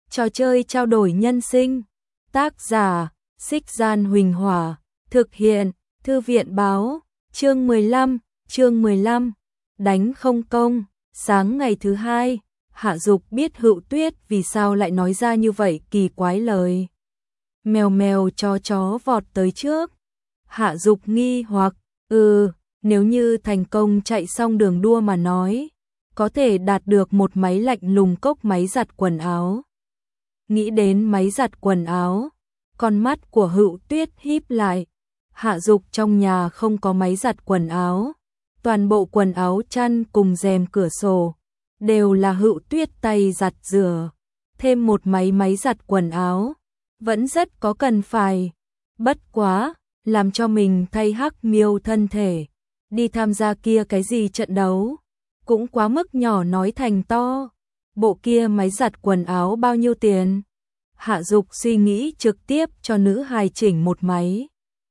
Trò chơi trao đổi nhân sinh. Tác giả, Xích Gian Huỳnh Hỏa. Thực hiện, Thư viện Báo. Chương 15. Đánh không công. Sáng ngày thứ hai, Hạ Dục biết Hựu Tuyết vì sao lại nói ra như vậy kỳ quái lời. Mèo mèo chó vọt tới trước. Hạ Dục nghi hoặc, nếu như thành công chạy xong đường đua mà nói, có thể đạt được một máy lạnh lùng cốc máy giặt quần áo. Nghĩ đến máy giặt quần áo, con mắt của Hựu Tuyết híp lại. Hạ Dục trong nhà không có máy giặt quần áo, toàn bộ quần áo chăn cùng rèm cửa sổ đều là Hựu Tuyết tay giặt rửa, thêm một máy giặt quần áo, vẫn rất có cần phải. Bất quá, làm cho mình thay Hắc Miêu thân thể, đi tham gia kia cái gì trận đấu, cũng quá mức nhỏ nói thành to. Bộ kia máy giặt quần áo bao nhiêu tiền? Hạ Dục suy nghĩ trực tiếp cho nữ hài chỉnh một máy.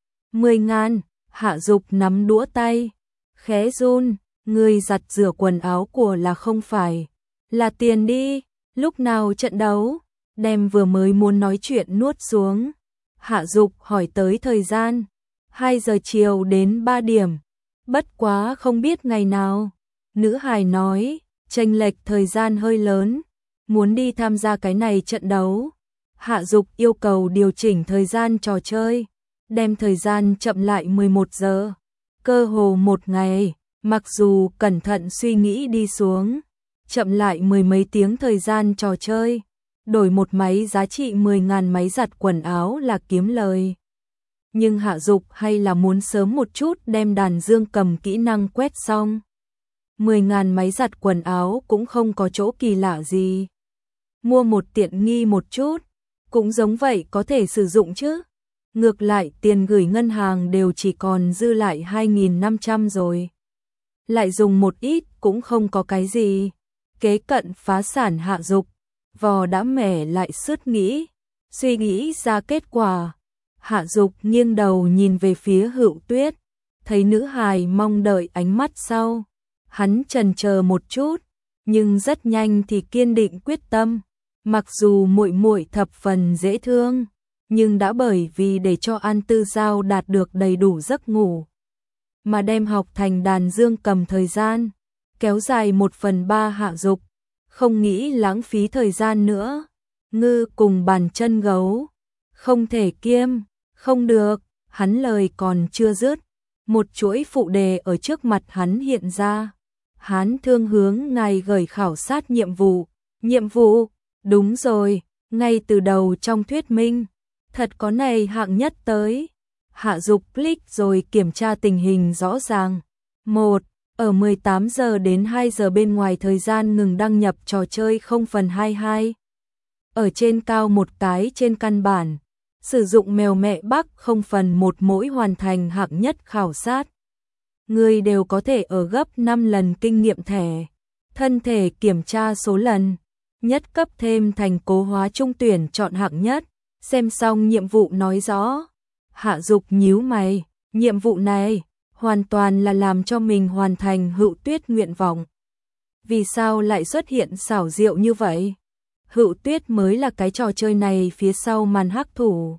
10.000, Hạ Dục nắm đũa tay, khẽ run, người giặt rửa quần áo của là không phải là tiền đi, lúc nào trận đấu? Đem vừa mới muốn nói chuyện nuốt xuống. Hạ Dục hỏi tới thời gian, 2 giờ chiều đến 3 điểm, bất quá không biết ngày nào. Nữ hài nói, chênh lệch thời gian hơi lớn, muốn đi tham gia cái này trận đấu. Hạ Dục yêu cầu điều chỉnh thời gian trò chơi, đem thời gian chậm lại 11 giờ, cơ hồ một ngày. Mặc dù cẩn thận suy nghĩ đi xuống, chậm lại 10 mấy tiếng thời gian trò chơi, đổi một máy giá trị 10.000 máy giặt quần áo là kiếm lời. Nhưng Hạ Dục hay là muốn sớm một chút đem đàn dương cầm kỹ năng quét xong. 10.000 máy giặt quần áo cũng không có chỗ kỳ lạ gì. Mua một tiện nghi một chút, cũng giống vậy có thể sử dụng chứ. Ngược lại tiền gửi ngân hàng đều chỉ còn dư lại 2.500 rồi. Lại dùng một ít cũng không có cái gì. Kế cận phá sản Hạ Dục, vò đã mẻ lại sứt nghĩ, suy nghĩ ra kết quả. Hạ Dục nghiêng đầu nhìn về phía Hựu Tuyết, thấy nữ hài mong đợi ánh mắt sau. Hắn chần chờ một chút, nhưng rất nhanh thì kiên định quyết tâm. Mặc dù muội muội thập phần dễ thương, nhưng đã bởi vì để cho An Tư Giao đạt được đầy đủ giấc ngủ, mà đem học thành đàn dương cầm thời gian, kéo dài 1/3. Hạ Dục không nghĩ lãng phí thời gian nữa. Ngư cùng bàn chân gấu, không thể kiêm, không được. Hắn lời còn chưa dứt, một chuỗi phụ đề ở trước mặt hắn hiện ra. Hán Thương hướng ngài gửi khảo sát nhiệm vụ. Nhiệm vụ, đúng rồi, ngay từ đầu trong thuyết minh, thật có này hạng nhất tới. Hạ Dục click rồi kiểm tra tình hình rõ ràng. 1. Ở 18 giờ đến 2 giờ bên ngoài thời gian ngừng đăng nhập trò chơi 0/22. Ở trên cao một cái trên căn bản, sử dụng mèo mẹ Bắc 0/1 mỗi hoàn thành hạng nhất khảo sát. Người đều có thể ở gấp 5 lần kinh nghiệm thẻ. Thân thể kiểm tra số lần, nhất cấp thêm thành cố hóa trung tuyển chọn hạng nhất. Xem xong nhiệm vụ nói rõ. Hạ Dục nhíu mày, nhiệm vụ này hoàn toàn là làm cho mình hoàn thành Hựu Tuyết nguyện vọng. Vì sao lại xuất hiện xảo diệu như vậy? Hựu Tuyết mới là cái trò chơi này phía sau màn hắc thủ.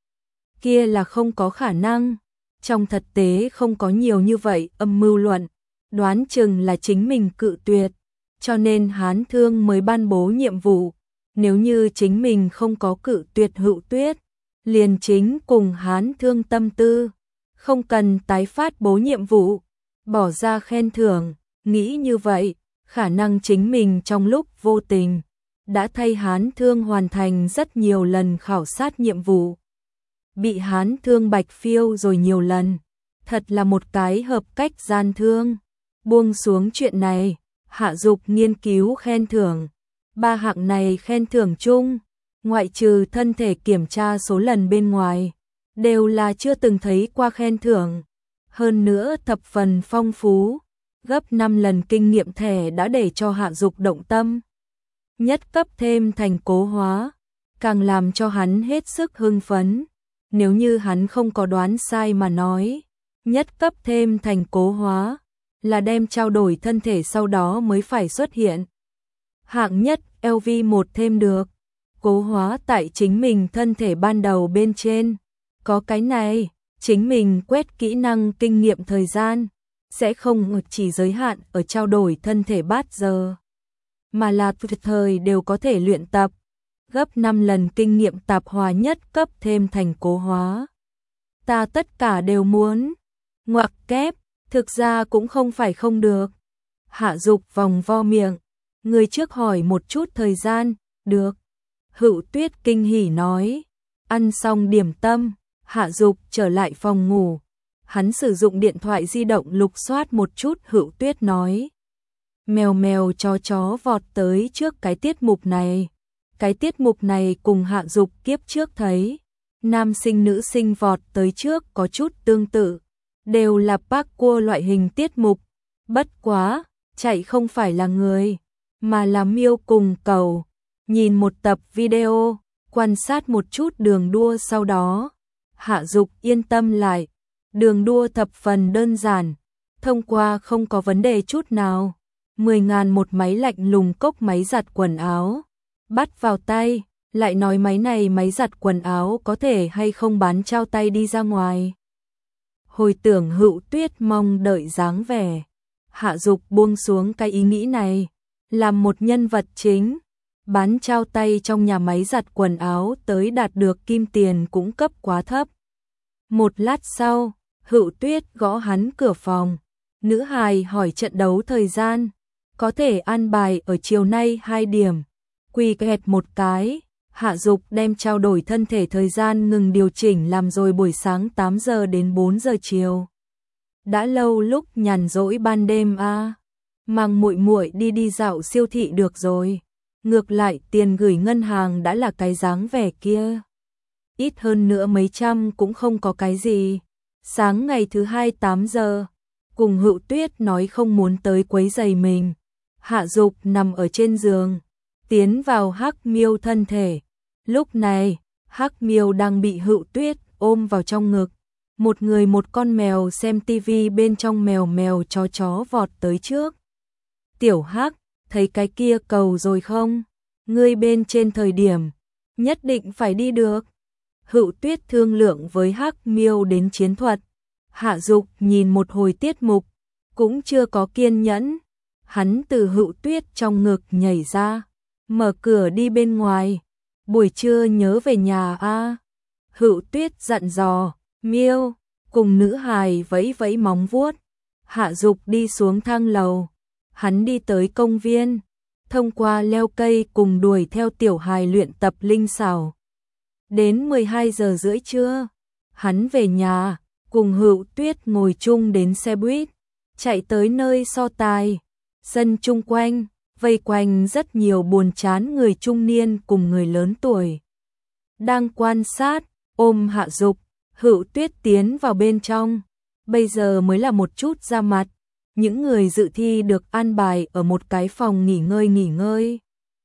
Kia là không có khả năng. Trong thực tế không có nhiều như vậy âm mưu luận, đoán chừng là chính mình cự tuyệt, cho nên Hán Thương mới ban bố nhiệm vụ. Nếu như chính mình không có cự tuyệt Hựu Tuyết, liền chính cùng Hán Thương tâm tư, không cần tái phát bố nhiệm vụ, bỏ ra khen thưởng. Nghĩ như vậy, khả năng chính mình trong lúc vô tình đã thay Hán Thương hoàn thành rất nhiều lần khảo sát nhiệm vụ, bị Hán Thương bạch phiêu rồi nhiều lần. Thật là một cái hợp cách gian thương. Buông xuống chuyện này, Hạ Dục nghiên cứu khen thưởng. 3 hạng này khen thưởng chung, ngoại trừ thân thể kiểm tra số lần bên ngoài, đều là chưa từng thấy qua khen thưởng. Hơn nữa thập phần phong phú, gấp 5 lần kinh nghiệm thẻ đã để cho Hạ Dục động tâm. Nhất cấp thêm thành cố hóa, càng làm cho hắn hết sức hưng phấn. Nếu như hắn không có đoán sai mà nói, nhất cấp thêm thành cố hóa là đem trao đổi thân thể sau đó mới phải xuất hiện. Hạng nhất LV1 thêm được, cố hóa tại chính mình thân thể ban đầu bên trên. Có cái này, chính mình quét kỹ năng kinh nghiệm thời gian, sẽ không chỉ giới hạn ở trao đổi thân thể bát giờ, mà là thời đều có thể luyện tập, gấp 5 lần kinh nghiệm tạp hóa nhất cấp thêm thành cố hóa. Ta tất cả đều muốn. Ngoặc kép, thực ra cũng không phải không được. Hạ Dục vòng vo miệng, người trước hỏi một chút thời gian, được. Hữu Tuyết kinh hỉ nói, ăn xong điểm tâm, Hạ Dục trở lại phòng ngủ. Hắn sử dụng điện thoại di động lục soát một chút. Hữu Tuyết nói, mèo mèo chó vọt tới trước cái tiết mục này. Cái tiết mục này cùng Hạ Dục kiếp trước thấy, nam sinh nữ sinh vọt tới trước có chút tương tự, đều là parkour loại hình tiết mục. Bất quá, chạy không phải là người, mà là miêu cùng cẩu. Nhìn một tập video, quan sát một chút đường đua sau đó, Hạ Dục yên tâm lại. Đường đua thập phần đơn giản, thông qua không có vấn đề chút nào. 10.000 một máy lạnh lùng cốc máy giặt quần áo. Bắt vào tay, lại nói máy này máy giặt quần áo có thể hay không bán trao tay đi ra ngoài. Hồi tưởng Hữu Tuyết mong đợi dáng vẻ, Hạ Dục buông xuống cái ý nghĩ này, làm một nhân vật chính, bán trao tay trong nhà máy giặt quần áo tới đạt được kim tiền cũng cấp quá thấp. Một lát sau, Hữu Tuyết gõ hắn cửa phòng, nữ hài hỏi trận đấu thời gian, có thể an bài ở chiều nay 2 điểm. Quỳ kẹt một cái, Hạ Dục đem trao đổi thân thể thời gian ngừng điều chỉnh làm rồi buổi sáng 8 giờ đến 4 giờ chiều. Đã lâu lúc nhàn rỗi ban đêm a, mang muội muội đi dạo siêu thị được rồi. Ngược lại tiền gửi ngân hàng đã là cái dáng vẻ kia. Ít hơn nữa mấy trăm cũng không có cái gì. Sáng ngày thứ 2 8 giờ, cùng Hữu Tuyết nói không muốn tới quấy rầy mình. Hạ Dục nằm ở trên giường, tiến vào Hắc Miêu thân thể. Lúc này, Hắc Miêu đang bị Hữu Tuyết ôm vào trong ngực. Một người một con mèo xem tivi bên trong, mèo mèo chó vọt tới trước. Tiểu Hắc, thấy cái kia cầu rồi không? Ngươi bên trên thời điểm, nhất định phải đi được. Hữu Tuyết thương lượng với Hắc Miêu đến chiến thuật. Hạ Dục nhìn một hồi tiết mục, cũng chưa có kiên nhẫn. Hắn từ Hữu Tuyết trong ngực nhảy ra, mở cửa đi bên ngoài. Buổi trưa nhớ về nhà a. Hữu Tuyết dặn dò, Miêu, cùng nữ hài vẫy vẫy móng vuốt. Hạ Dục đi xuống thang lầu. Hắn đi tới công viên, thông qua leo cây cùng đuổi theo tiểu hài luyện tập linh xảo. Đến 12 giờ rưỡi trưa, hắn về nhà, cùng Hữu Tuyết ngồi chung đến xe buýt, chạy tới nơi so tài. Sân chung quanh, vây quanh rất nhiều buồn chán người trung niên cùng người lớn tuổi. Đang quan sát, ôm Hạ Dục, Hữu Tuyết tiến vào bên trong. Bây giờ mới là một chút ra mặt. Những người dự thi được an bài ở một cái phòng nghỉ ngơi.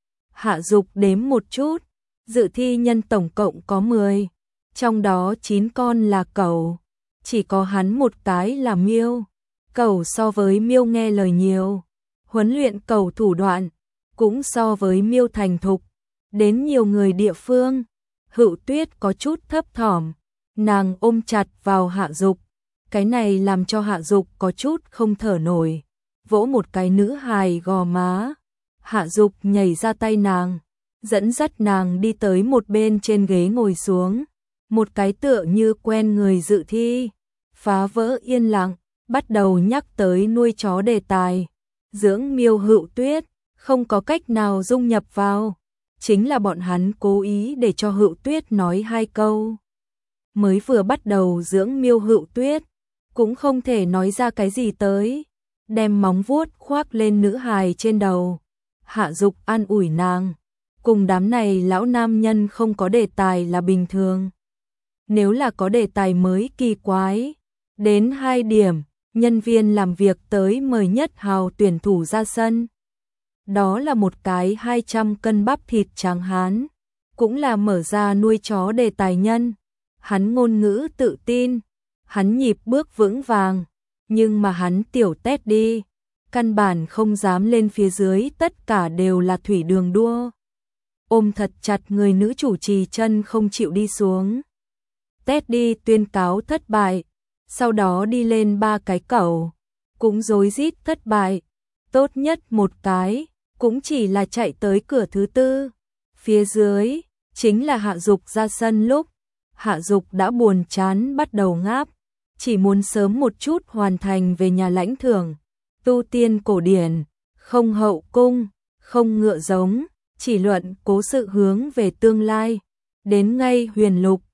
Hạ Dục đếm một chút, dự thi nhân tổng cộng có 10, trong đó 9 con là cẩu, chỉ có hắn một cái là miêu. Cẩu so với miêu nghe lời nhiều, huấn luyện cẩu thủ đoạn cũng so với miêu thành thục. Đến nhiều người địa phương, Hữu Tuyết có chút thấp thỏm, nàng ôm chặt vào Hạ Dục. Cái này làm cho Hạ Dục có chút không thở nổi, vỗ một cái nữ hài gò má. Hạ Dục nhảy ra tay nàng, dẫn dắt nàng đi tới một bên trên ghế ngồi xuống. Một cái tựa như quen người dự thi, phá vỡ yên lặng, bắt đầu nhắc tới nuôi chó đề tài. Dưỡng miêu. Hữu Tuyết không có cách nào dung nhập vào, chính là bọn hắn cố ý để cho Hữu Tuyết nói 2 câu. Mới vừa bắt đầu dưỡng miêu, Hữu Tuyết cũng không thể nói ra cái gì tới, đem móng vuốt khoác lên nữ hài trên đầu. Hạ Dục an ủi nàng, cùng đám này lão nam nhân không có đề tài là bình thường. Nếu là có đề tài mới kỳ quái. Đến 2 điểm, nhân viên làm việc tới mời Nhất Hào tuyển thủ ra sân. Đó là một cái 200 cân bắp thịt trắng hán, cũng là mở ra nuôi chó đề tài nhân. Hắn ngôn ngữ tự tin, hắn nhịp bước vững vàng, nhưng mà hắn tiểu tét đi, căn bản không dám lên phía dưới, tất cả đều là thủy đường đua. ôm thật chặt người nữ chủ trì chân không chịu đi xuống. Teddy tuyên cáo thất bại, sau đó đi lên 3 cái cầu, cũng rối rít thất bại, tốt nhất một cái, cũng chỉ là chạy tới cửa thứ 4. Phía dưới, chính là Hạ Dục ra sân lúc, Hạ Dục đã buồn chán bắt đầu ngáp, chỉ muốn sớm một chút hoàn thành về nhà lãnh thưởng, tu tiên cổ điển, không hậu cung, không ngựa giống, chỉ luận cố sự hướng về tương lai, đến ngay huyền lục,